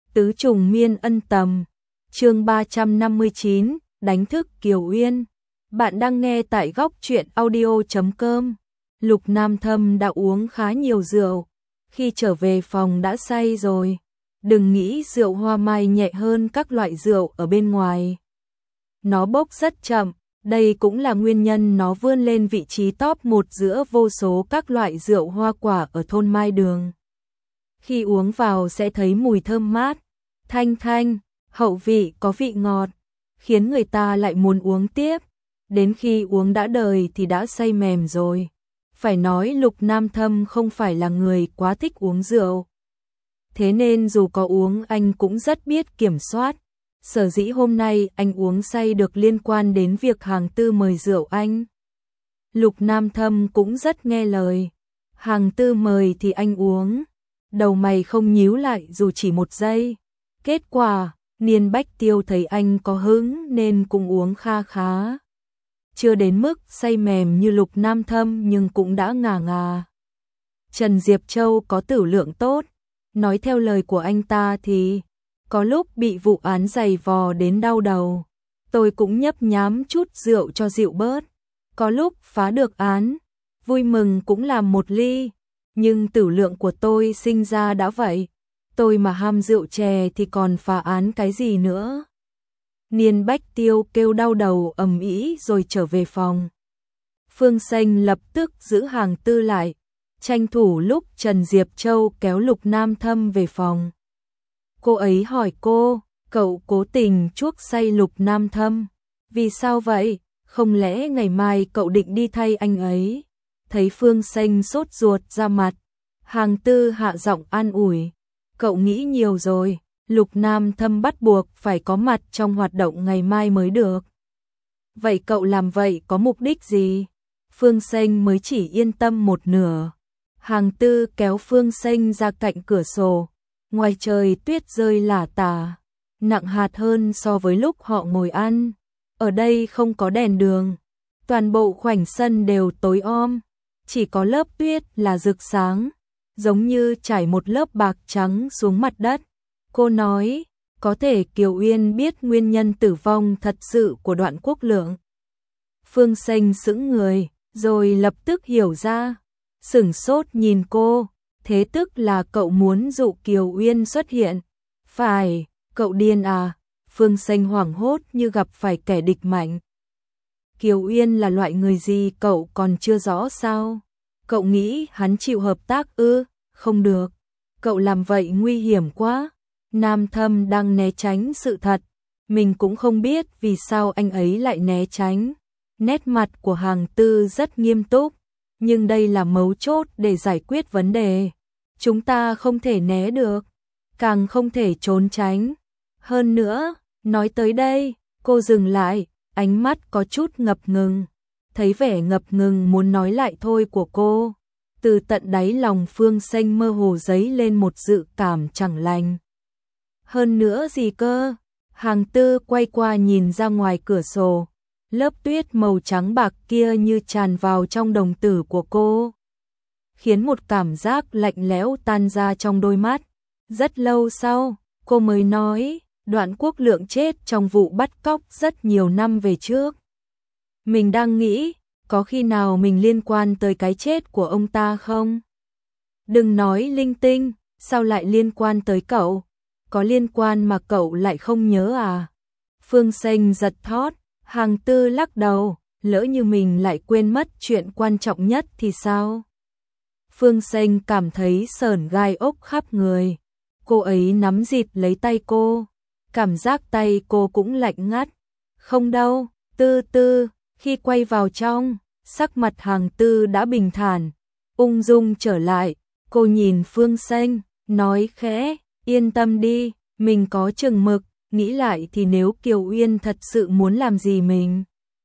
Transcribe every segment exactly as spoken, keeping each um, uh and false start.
Tứ trùng miên ân tầm. Chương ba trăm năm mươi chín, đánh thức Kiều Uyên. Bạn đang nghe tại góc truyện audio chấm com. Lục Nam Thâm đã uống khá nhiều rượu, khi trở về phòng đã say rồi. Đừng nghĩ rượu hoa mai nhẹ hơn các loại rượu ở bên ngoài. Nó bốc rất chậm, đây cũng là nguyên nhân nó vươn lên vị trí top một giữa vô số các loại rượu hoa quả ở thôn Mai Đường. Khi uống vào sẽ thấy mùi thơm mát, thanh thanh, hậu vị có vị ngọt, khiến người ta lại muốn uống tiếp. Đến khi uống đã đời thì đã say mềm rồi. Phải nói Lục Nam Thâm không phải là người quá thích uống rượu. Thế nên dù có uống anh cũng rất biết kiểm soát. Sở dĩ hôm nay anh uống say được liên quan đến việc Hàng Tư mời rượu anh. Lục Nam Thâm cũng rất nghe lời. Hàng Tư mời thì anh uống. Đầu mày không nhíu lại dù chỉ một giây. Kết quả, Niên Bách Tiêu thấy anh có hứng nên cũng uống kha khá. Chưa đến mức say mềm như Lục Nam Thâm nhưng cũng đã ngà ngà. Trần Diệp Châu có tửu lượng tốt. Nói theo lời của anh ta thì có lúc bị vụ án giày vò đến đau đầu, tôi cũng nhấp nhám chút rượu cho dịu bớt. Có lúc phá được án, vui mừng cũng làm một ly, nhưng tửu lượng của tôi sinh ra đã vậy. Tôi mà ham rượu chè thì còn phá án cái gì nữa. Niên Bách Tiêu kêu đau đầu ầm ĩ rồi trở về phòng. Phương Xanh lập tức giữ Hàng Tư lại, tranh thủ lúc Trần Diệp Châu kéo Lục Nam Thâm về phòng. Cô ấy hỏi cô, cậu cố tình chuốc say Lục Nam Thâm. Vì sao vậy? Không lẽ ngày mai cậu định đi thay anh ấy? Thấy Phương Xanh sốt ruột ra mặt, Hàng Tư hạ giọng an ủi. Cậu nghĩ nhiều rồi, Lục Nam Thâm bắt buộc phải có mặt trong hoạt động ngày mai mới được. Vậy cậu làm vậy có mục đích gì? Phương Xanh mới chỉ yên tâm một nửa. Hàng Tư kéo Phương Xanh ra cạnh cửa sổ. Ngoài trời tuyết rơi lả tả, nặng hạt hơn so với lúc họ ngồi ăn. Ở đây không có đèn đường, toàn bộ khoảnh sân đều tối om, chỉ có lớp tuyết là rực sáng, giống như trải một lớp bạc trắng xuống mặt đất. Cô nói, có thể Kiều Uyên biết nguyên nhân tử vong thật sự của Đoạn Quốc Lượng. Phương Xanh sững người, rồi lập tức hiểu ra, sửng sốt nhìn cô. Thế tức là cậu muốn dụ Kiều Uyên xuất hiện. Phải, cậu điên à? Phương Xanh hoảng hốt như gặp phải kẻ địch mạnh. Kiều Uyên là loại người gì cậu còn chưa rõ sao? Cậu nghĩ hắn chịu hợp tác ư? Không được. Cậu làm vậy nguy hiểm quá. Nam Thâm đang né tránh sự thật. Mình cũng không biết vì sao anh ấy lại né tránh. Nét mặt của Hàng Tư rất nghiêm túc. Nhưng đây là mấu chốt để giải quyết vấn đề. Chúng ta không thể né được, càng không thể trốn tránh. Hơn nữa, nói tới đây, cô dừng lại, ánh mắt có chút ngập ngừng. Thấy vẻ ngập ngừng muốn nói lại thôi của cô, từ tận đáy lòng Phương Xanh mơ hồ dấy lên một dự cảm chẳng lành. Hơn nữa gì cơ? Hàng Tư quay qua nhìn ra ngoài cửa sổ. Lớp tuyết màu trắng bạc kia như tràn vào trong đồng tử của cô, khiến một cảm giác lạnh lẽo tan ra trong đôi mắt. Rất lâu sau, cô mới nói, Đoạn Quốc Lượng chết trong vụ bắt cóc rất nhiều năm về trước. Mình đang nghĩ, có khi nào mình liên quan tới cái chết của ông ta không? Đừng nói linh tinh, sao lại liên quan tới cậu? Có liên quan mà cậu lại không nhớ à? Phương Xanh giật thót. Hàng Tư lắc đầu, lỡ như mình lại quên mất chuyện quan trọng nhất thì sao? Phương Xanh cảm thấy sởn gai ốc khắp người. Cô ấy nắm dịt lấy tay cô, cảm giác tay cô cũng lạnh ngắt. Không đâu, Tư Tư, khi quay vào trong, sắc mặt Hàng Tư đã bình thản, ung dung trở lại. Cô nhìn Phương Xanh, nói khẽ, yên tâm đi, mình có chừng mực. Nghĩ lại thì nếu Kiều Uyên thật sự muốn làm gì mình,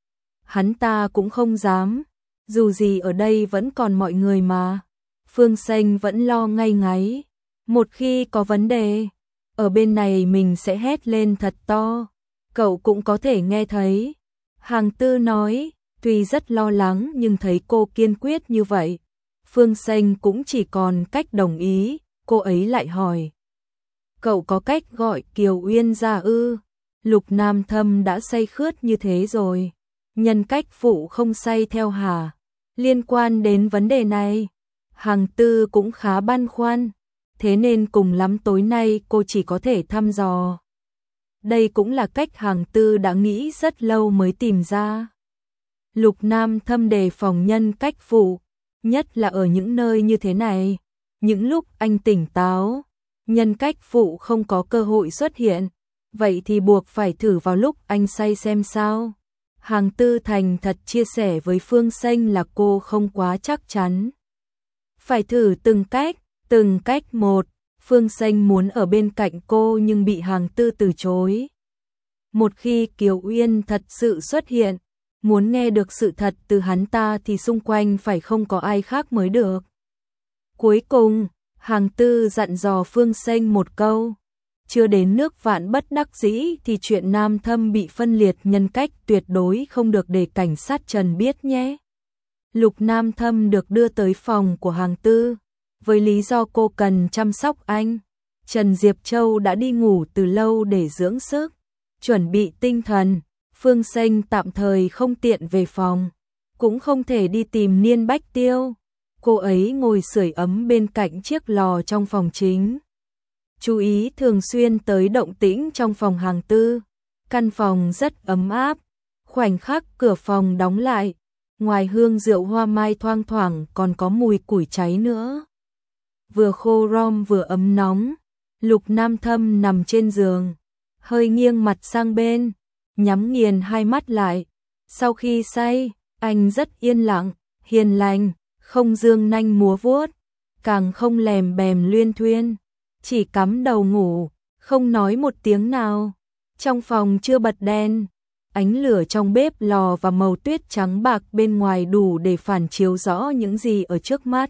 hắn ta cũng không dám. Dù gì ở đây vẫn còn mọi người mà. Phương Xanh vẫn lo ngay ngáy. Một khi có vấn đề, ở bên này mình sẽ hét lên thật to. Cậu cũng có thể nghe thấy. Hàng Tư nói, tuy rất lo lắng nhưng thấy cô kiên quyết như vậy. Phương Xanh cũng chỉ còn cách đồng ý. Cô ấy lại hỏi. Cậu có cách gọi Kiều Uyên ra ư? Lục Nam Thâm đã say khướt như thế rồi. Nhân cách phụ không say theo hả? Liên quan đến vấn đề này, Hằng Tư cũng khá băn khoăn. Thế nên cùng lắm tối nay cô chỉ có thể thăm dò. Đây cũng là cách Hằng Tư đã nghĩ rất lâu mới tìm ra. Lục Nam Thâm đề phòng nhân cách phụ, nhất là ở những nơi như thế này. Những lúc anh tỉnh táo, nhân cách phụ không có cơ hội xuất hiện, vậy thì buộc phải thử vào lúc anh say xem sao. Hằng Tư thành thật chia sẻ với Phương Xanh là cô không quá chắc chắn. Phải thử từng cách, từng cách một. Phương Xanh muốn ở bên cạnh cô nhưng bị Hằng Tư từ chối. Một khi Kiều Uyên thật sự xuất hiện, muốn nghe được sự thật từ hắn ta thì xung quanh phải không có ai khác mới được. Cuối cùng, Hằng Tư dặn dò Phương Xanh một câu. Chưa đến nước vạn bất đắc dĩ thì chuyện Nam Thâm bị phân liệt nhân cách tuyệt đối không được để cảnh sát Trần biết nhé. Lục Nam Thâm được đưa tới phòng của Hằng Tư. Với lý do cô cần chăm sóc anh, Trần Diệp Châu đã đi ngủ từ lâu để dưỡng sức, chuẩn bị tinh thần. Phương Xanh tạm thời không tiện về phòng, cũng không thể đi tìm Niên Bách Tiêu. Cô ấy ngồi sưởi ấm bên cạnh chiếc lò trong phòng chính. Chú ý thường xuyên tới động tĩnh trong phòng Hằng Tư. Căn phòng rất ấm áp. Khoảnh khắc cửa phòng đóng lại, ngoài hương rượu hoa mai thoang thoảng còn có mùi củi cháy nữa. Vừa khô rom vừa ấm nóng, Lục Nam Thâm nằm trên giường, hơi nghiêng mặt sang bên, nhắm nghiền hai mắt lại. Sau khi say, anh rất yên lặng, hiền lành, không dương nanh múa vuốt, càng không lèm bèm luyên thuyên, chỉ cắm đầu ngủ, không nói một tiếng nào. Trong phòng chưa bật đèn, ánh lửa trong bếp lò và màu tuyết trắng bạc bên ngoài đủ để phản chiếu rõ những gì ở trước mắt.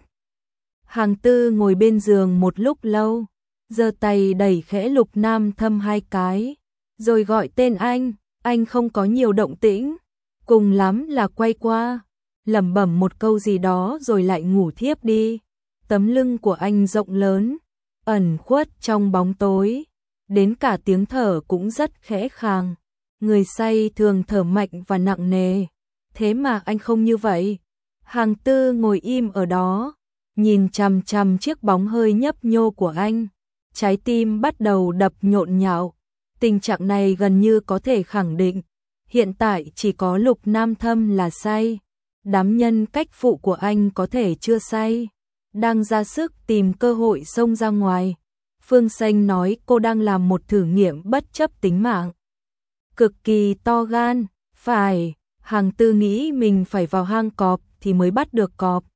Hằng Tư ngồi bên giường một lúc lâu, giơ tay đẩy khẽ Lục Nam Thâm hai cái, rồi gọi tên anh. Anh không có nhiều động tĩnh, cùng lắm là quay qua, lẩm bẩm một câu gì đó rồi lại ngủ thiếp đi. Tấm lưng của anh rộng lớn, ẩn khuất trong bóng tối, đến cả tiếng thở cũng rất khẽ khàng. Người say thường thở mạnh và nặng nề, thế mà anh không như vậy. Hằng Tư ngồi im ở đó, nhìn chằm chằm chiếc bóng hơi nhấp nhô của anh, trái tim bắt đầu đập nhộn nhạo. Tình trạng này gần như có thể khẳng định, hiện tại chỉ có Lục Nam Thâm là say, đám nhân cách phụ của anh có thể chưa say, đang ra sức tìm cơ hội xông ra ngoài. Phương Xanh nói cô đang làm một thử nghiệm bất chấp tính mạng. Cực kỳ to gan, phải, Hằng Tư nghĩ mình phải vào hang cọp thì mới bắt được cọp.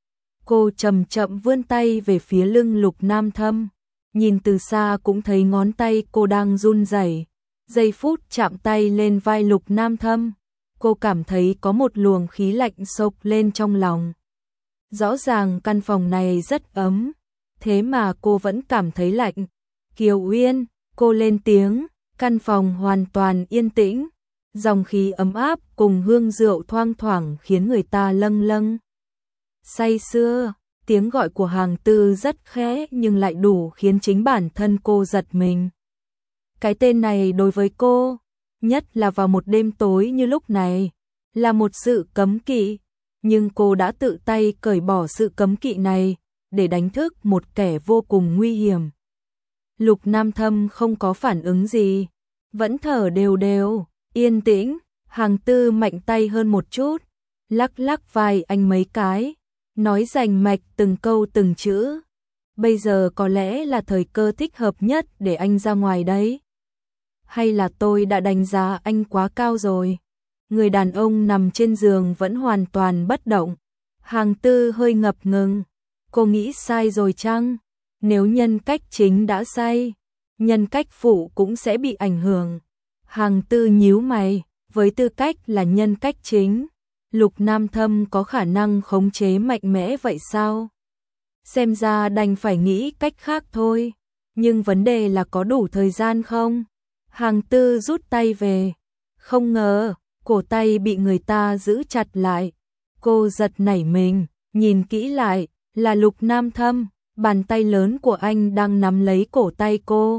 Cô chậm chậm vươn tay về phía lưng Lục Nam Thâm. Nhìn từ xa cũng thấy ngón tay cô đang run rẩy. Giây phút chạm tay lên vai Lục Nam Thâm, cô cảm thấy có một luồng khí lạnh xộc lên trong lòng. Rõ ràng căn phòng này rất ấm, thế mà cô vẫn cảm thấy lạnh. Kiều Uyên, cô lên tiếng, căn phòng hoàn toàn yên tĩnh. Dòng khí ấm áp cùng hương rượu thoang thoảng khiến người ta lâng lâng say sưa. Tiếng gọi của Hằng Tư rất khẽ nhưng lại đủ khiến chính bản thân cô giật mình. Cái tên này đối với cô, nhất là vào một đêm tối như lúc này, là một sự cấm kỵ. Nhưng cô đã tự tay cởi bỏ sự cấm kỵ này để đánh thức một kẻ vô cùng nguy hiểm. Lục Nam Thâm không có phản ứng gì, vẫn thở đều đều, yên tĩnh. Hằng Tư mạnh tay hơn một chút, lắc lắc vai anh mấy cái, nói rành mạch từng câu từng chữ. Bây giờ có lẽ là thời cơ thích hợp nhất để anh ra ngoài đấy. Hay là tôi đã đánh giá anh quá cao rồi? Người đàn ông nằm trên giường vẫn hoàn toàn bất động. Hằng Tư hơi ngập ngừng. Cô nghĩ sai rồi chăng? Nếu nhân cách chính đã say, nhân cách phụ cũng sẽ bị ảnh hưởng. Hằng Tư nhíu mày, với tư cách là nhân cách chính, Lục Nam Thâm có khả năng khống chế mạnh mẽ vậy sao? Xem ra đành phải nghĩ cách khác thôi. Nhưng vấn đề là có đủ thời gian không? Hằng Tư rút tay về. Không ngờ, cổ tay bị người ta giữ chặt lại. Cô giật nảy mình, nhìn kỹ lại, là Lục Nam Thâm. Bàn tay lớn của anh đang nắm lấy cổ tay cô.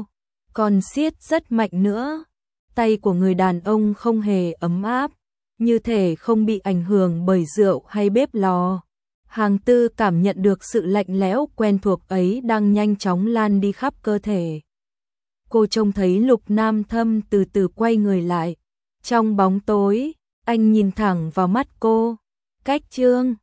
còn siết rất mạnh nữa. Tay của người đàn ông không hề ấm áp, như thể không bị ảnh hưởng bởi rượu hay bếp lò. Hàng Tư cảm nhận được sự lạnh lẽo quen thuộc ấy đang nhanh chóng lan đi khắp cơ thể. Cô trông thấy Lục Nam Thâm từ từ quay người lại. Trong bóng tối, anh nhìn thẳng vào mắt cô. Cách Trương